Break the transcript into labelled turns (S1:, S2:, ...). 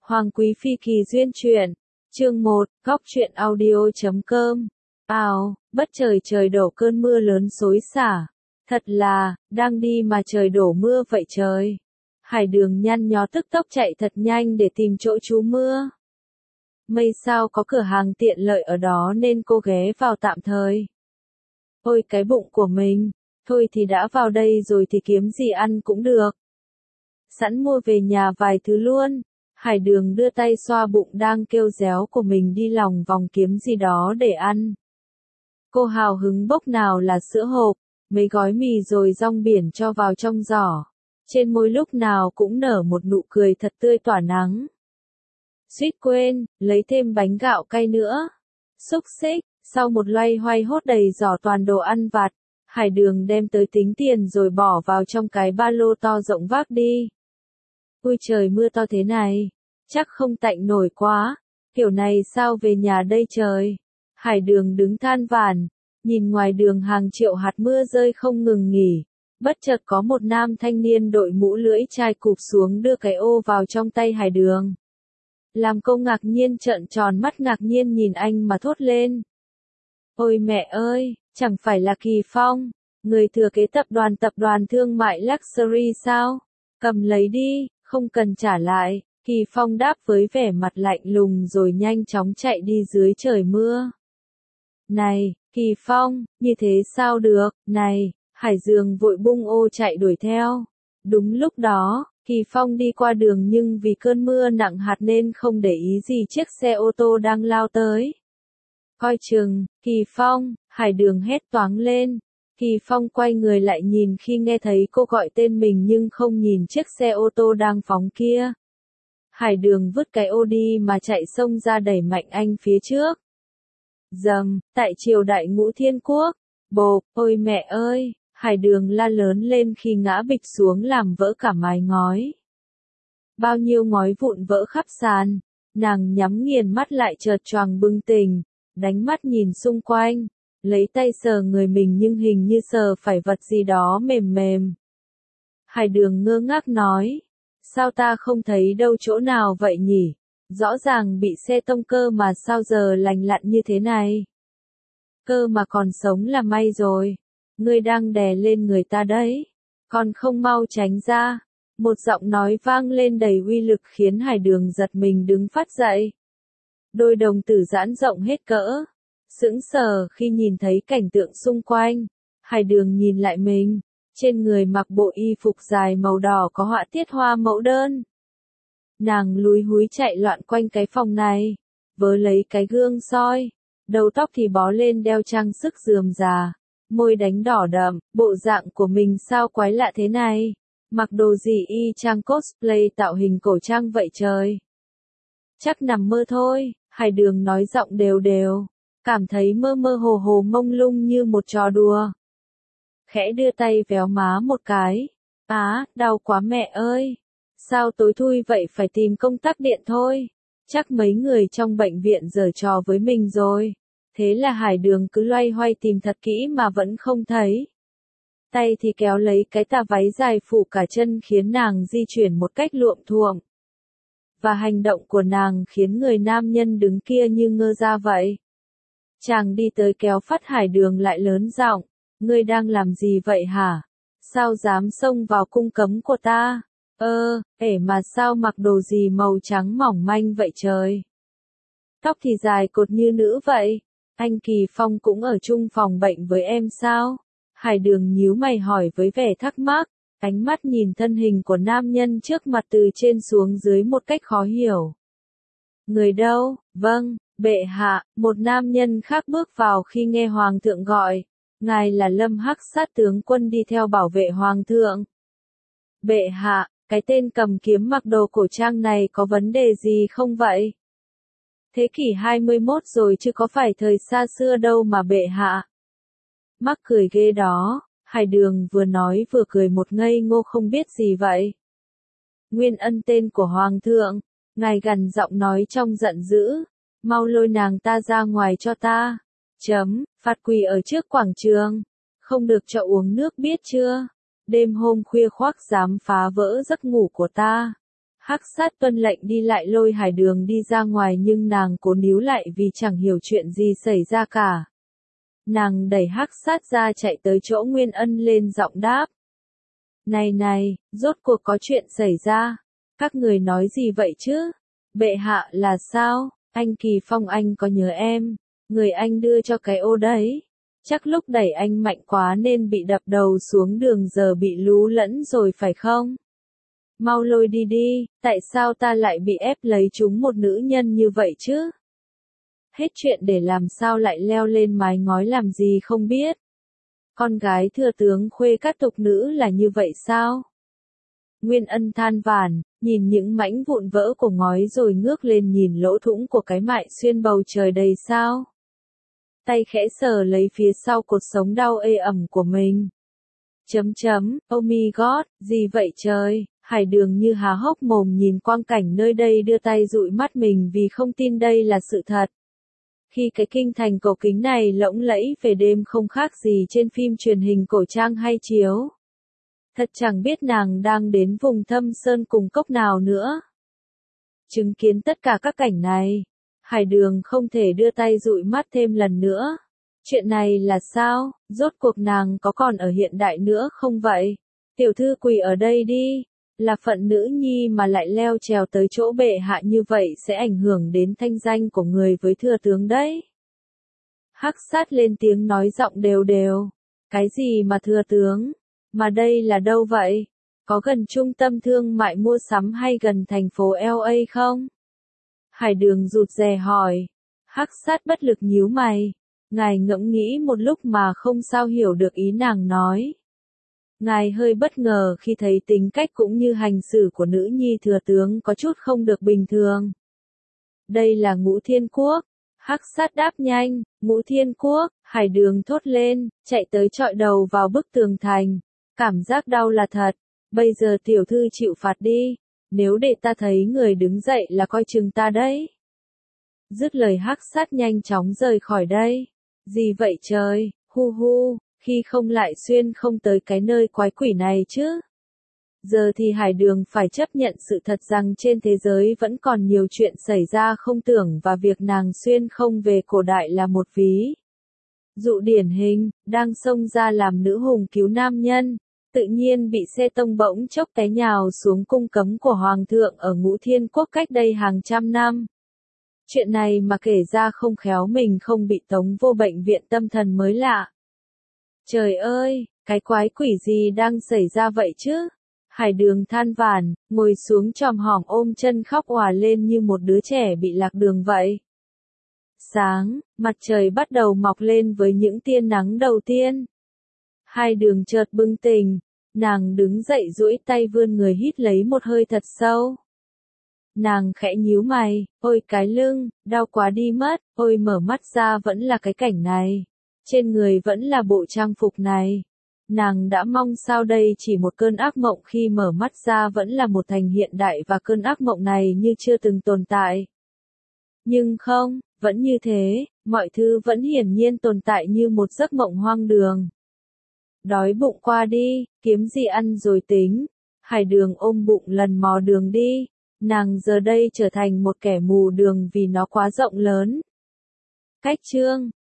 S1: Hoàng Quý Phi kỳ duyên truyện, chương 1, góc truyện audio.com. Bất trời trời đổ cơn mưa lớn xối xả. Thật là, đang đi mà trời đổ mưa vậy trời. Hải Đường nhăn nhó tức tốc chạy thật nhanh để tìm chỗ trú mưa. May sao có cửa hàng tiện lợi ở đó nên cô ghé vào tạm thời. Ôi cái bụng của mình, thôi thì đã vào đây rồi thì kiếm gì ăn cũng được. Sẵn mua về nhà vài thứ luôn. Hải Đường đưa tay xoa bụng đang kêu réo của mình đi lòng vòng kiếm gì đó để ăn. Cô hào hứng bốc nào là sữa hộp, mấy gói mì rồi rong biển cho vào trong giỏ. Trên môi lúc nào cũng nở một nụ cười thật tươi tỏa nắng. Suýt quên, lấy thêm bánh gạo cay nữa. Xúc xích, sau một loay hoay hốt đầy giỏ toàn đồ ăn vặt, Hải Đường đem tới tính tiền rồi bỏ vào trong cái ba lô to rộng vác đi. Ui trời mưa to thế này, chắc không tạnh nổi quá, kiểu này sao về nhà đây trời. Hải Đường đứng than vãn, nhìn ngoài đường hàng triệu hạt mưa rơi không ngừng nghỉ, bất chợt có một nam thanh niên đội mũ lưỡi chai cụp xuống đưa cái ô vào trong tay Hải Đường. Làm cô ngạc nhiên trợn tròn mắt ngạc nhiên nhìn anh mà thốt lên. Ôi mẹ ơi, chẳng phải là Kỳ Phong, người thừa kế tập đoàn thương mại Luxury sao? Cầm lấy đi, không cần trả lại. Kỳ Phong đáp với vẻ mặt lạnh lùng rồi nhanh chóng chạy đi dưới trời mưa. Này, Kỳ Phong, như thế sao được, này, Hải Dương vội bung ô chạy đuổi theo. Đúng lúc đó, Kỳ Phong đi qua đường nhưng vì cơn mưa nặng hạt nên không để ý gì chiếc xe ô tô đang lao tới. Coi chừng, Kỳ Phong, Hải Đường hét toáng lên. Kỳ Phong quay người lại nhìn khi nghe thấy cô gọi tên mình nhưng không nhìn chiếc xe ô tô đang phóng kia. Hải Đường vứt cái ô đi mà chạy xông ra đẩy mạnh anh phía trước. Dầm, tại triều đại Ngũ Thiên Quốc. Bộp, ôi mẹ ơi, Hải Đường la lớn lên khi ngã bịch xuống làm vỡ cả mái ngói. Bao nhiêu ngói vụn vỡ khắp sàn, nàng nhắm nghiền mắt lại chợt choàng bừng tỉnh, đánh mắt nhìn xung quanh, lấy tay sờ người mình nhưng hình như sờ phải vật gì đó mềm mềm. Hải Đường ngơ ngác nói, sao ta không thấy đâu chỗ nào vậy nhỉ? Rõ ràng bị xe tông cơ mà sao giờ lành lặn như thế này? Cơ mà còn sống là may rồi. Ngươi đang đè lên người ta đấy. Còn không mau tránh ra. Một giọng nói vang lên đầy uy lực khiến Hải Đường giật mình đứng phát dậy. Đôi đồng tử giãn rộng hết cỡ. Sững sờ khi nhìn thấy cảnh tượng xung quanh. Hải Đường nhìn lại mình. Trên người mặc bộ y phục dài màu đỏ có họa tiết hoa mẫu đơn. Nàng lúi húi chạy loạn quanh cái phòng này, vớ lấy cái gương soi, đầu tóc thì bó lên đeo trang sức rườm rà, môi đánh đỏ đậm, bộ dạng của mình sao quái lạ thế này, mặc đồ gì y chang cosplay tạo hình cổ trang vậy trời. Chắc nằm mơ thôi, Hải Đường nói giọng đều đều, cảm thấy mơ mơ hồ hồ mông lung như một trò đùa. Khẽ đưa tay véo má một cái, đau quá mẹ ơi. Sao tối thui vậy phải tìm công tắc điện thôi. Chắc mấy người trong bệnh viện giở trò với mình rồi. Thế là Hải Đường cứ loay hoay tìm thật kỹ mà vẫn không thấy. Tay thì kéo lấy cái tà váy dài phủ cả chân khiến nàng di chuyển một cách luộm thuộm. Và hành động của nàng khiến người nam nhân đứng kia như ngơ ra vậy. Chàng đi tới kéo phát Hải Đường lại lớn giọng. Ngươi đang làm gì vậy hả? Sao dám xông vào cung cấm của ta? Mà sao mặc đồ gì màu trắng mỏng manh vậy trời? Tóc thì dài cột như nữ vậy. Anh Kỳ Phong cũng ở chung phòng bệnh với em sao? Hải Đường nhíu mày hỏi với vẻ thắc mắc, ánh mắt nhìn thân hình của nam nhân trước mặt từ trên xuống dưới một cách khó hiểu. Người đâu? Vâng, bệ hạ, một nam nhân khác bước vào khi nghe hoàng thượng gọi. Ngài là Lâm Hắc Sát tướng quân đi theo bảo vệ hoàng thượng. Bệ hạ, cái tên cầm kiếm mặc đồ cổ trang này có vấn đề gì không vậy? Thế kỷ 21 rồi chứ có phải thời xa xưa đâu mà bệ hạ. Mắc cười ghê đó, Hải Đường vừa nói vừa cười một ngây ngô không biết gì vậy. Nguyên Ân tên của hoàng thượng, ngài gằn giọng nói trong giận dữ, mau lôi nàng ta ra ngoài cho ta. Phạt quỳ ở trước quảng trường, không được cho uống nước biết chưa? Đêm hôm khuya khoác dám phá vỡ giấc ngủ của ta. Hắc sát tuân lệnh đi lại lôi Hải Đường đi ra ngoài nhưng nàng cố níu lại vì chẳng hiểu chuyện gì xảy ra cả. Nàng đẩy Hắc sát ra chạy tới chỗ Nguyên Ân lên giọng đáp. Này này, rốt cuộc có chuyện xảy ra. Các người nói gì vậy chứ? Bệ hạ là sao? Anh Kỳ Phong anh có nhớ em. Người anh đưa cho cái ô đấy. Chắc lúc đẩy anh mạnh quá nên bị đập đầu xuống đường giờ bị lú lẫn rồi phải không? Mau lôi đi đi, tại sao ta lại bị ép lấy chúng một nữ nhân như vậy chứ? Hết chuyện để làm sao lại leo lên mái ngói làm gì không biết. Con gái thừa tướng khuê các tục nữ là như vậy sao? Nguyên Ân than vãn, nhìn những mảnh vụn vỡ của ngói rồi ngước lên nhìn lỗ thủng của cái mại xuyên bầu trời đầy sao. Tay khẽ sờ lấy phía sau cột sống đau ê ẩm của mình. Oh my god, gì vậy trời? Hải Đường như há hốc mồm nhìn quang cảnh nơi đây đưa tay dụi mắt mình vì không tin đây là sự thật. Khi cái kinh thành cổ kính này lộng lẫy về đêm không khác gì trên phim truyền hình cổ trang hay chiếu. Thật chẳng biết nàng đang đến vùng thâm sơn cùng cốc nào nữa. Chứng kiến tất cả các cảnh này, Hải Đường không thể đưa tay dụi mắt thêm lần nữa. Chuyện này là sao? Rốt cuộc nàng có còn ở hiện đại nữa không vậy? Tiểu thư quỳ ở đây đi. Là phận nữ nhi mà lại leo trèo tới chỗ bệ hạ như vậy sẽ ảnh hưởng đến thanh danh của người với thừa tướng đấy. Hắc sát lên tiếng nói giọng đều đều. Cái gì mà thừa tướng? Mà đây là đâu vậy? Có gần trung tâm thương mại mua sắm hay gần thành phố LA không? Hải Đường rụt rè hỏi. Hắc sát bất lực nhíu mày. Ngài ngẫm nghĩ một lúc mà không sao hiểu được ý nàng nói. Ngài hơi bất ngờ khi thấy tính cách cũng như hành xử của nữ nhi thừa tướng có chút không được bình thường. Đây là Ngũ Thiên Quốc. Hắc sát đáp nhanh, Ngũ Thiên Quốc, Hải Đường thốt lên, chạy tới chọi đầu vào bức tường thành. Cảm giác đau là thật, bây giờ tiểu thư chịu phạt đi, nếu để ta thấy người đứng dậy là coi chừng ta đấy. Dứt lời Hắc sát nhanh chóng rời khỏi đây. Gì vậy trời, hu hu. Khi không lại xuyên không tới cái nơi quái quỷ này chứ. Giờ thì Hải Đường phải chấp nhận sự thật rằng trên thế giới vẫn còn nhiều chuyện xảy ra không tưởng và việc nàng xuyên không về cổ đại là một ví dụ điển hình, đang xông ra làm nữ hùng cứu nam nhân, tự nhiên bị xe tông bỗng chốc té nhào xuống cung cấm của Hoàng thượng ở Ngũ Thiên Quốc cách đây hàng trăm năm. Chuyện này mà kể ra không khéo mình không bị tống vô bệnh viện tâm thần mới lạ. Trời ơi, cái quái quỷ gì đang xảy ra vậy chứ? Hải Đường than vãn, ngồi xuống chòm hỏng ôm chân khóc òa lên như một đứa trẻ bị lạc đường vậy. Sáng, mặt trời bắt đầu mọc lên với những tia nắng đầu tiên. Hải Đường chợt bừng tỉnh, nàng đứng dậy duỗi tay vươn người hít lấy một hơi thật sâu. Nàng khẽ nhíu mày, ôi cái lưng, đau quá đi mất, ôi mở mắt ra vẫn là cái cảnh này. Trên người vẫn là bộ trang phục này. Nàng đã mong sao đây chỉ một cơn ác mộng khi mở mắt ra vẫn là một thành hiện đại và cơn ác mộng này như chưa từng tồn tại. Nhưng không, vẫn như thế, mọi thứ vẫn hiển nhiên tồn tại như một giấc mộng hoang đường. Đói bụng qua đi, kiếm gì ăn rồi tính. Hải Đường ôm bụng lần mò đường đi. Nàng giờ đây trở thành một kẻ mù đường vì nó quá rộng lớn. Cách chương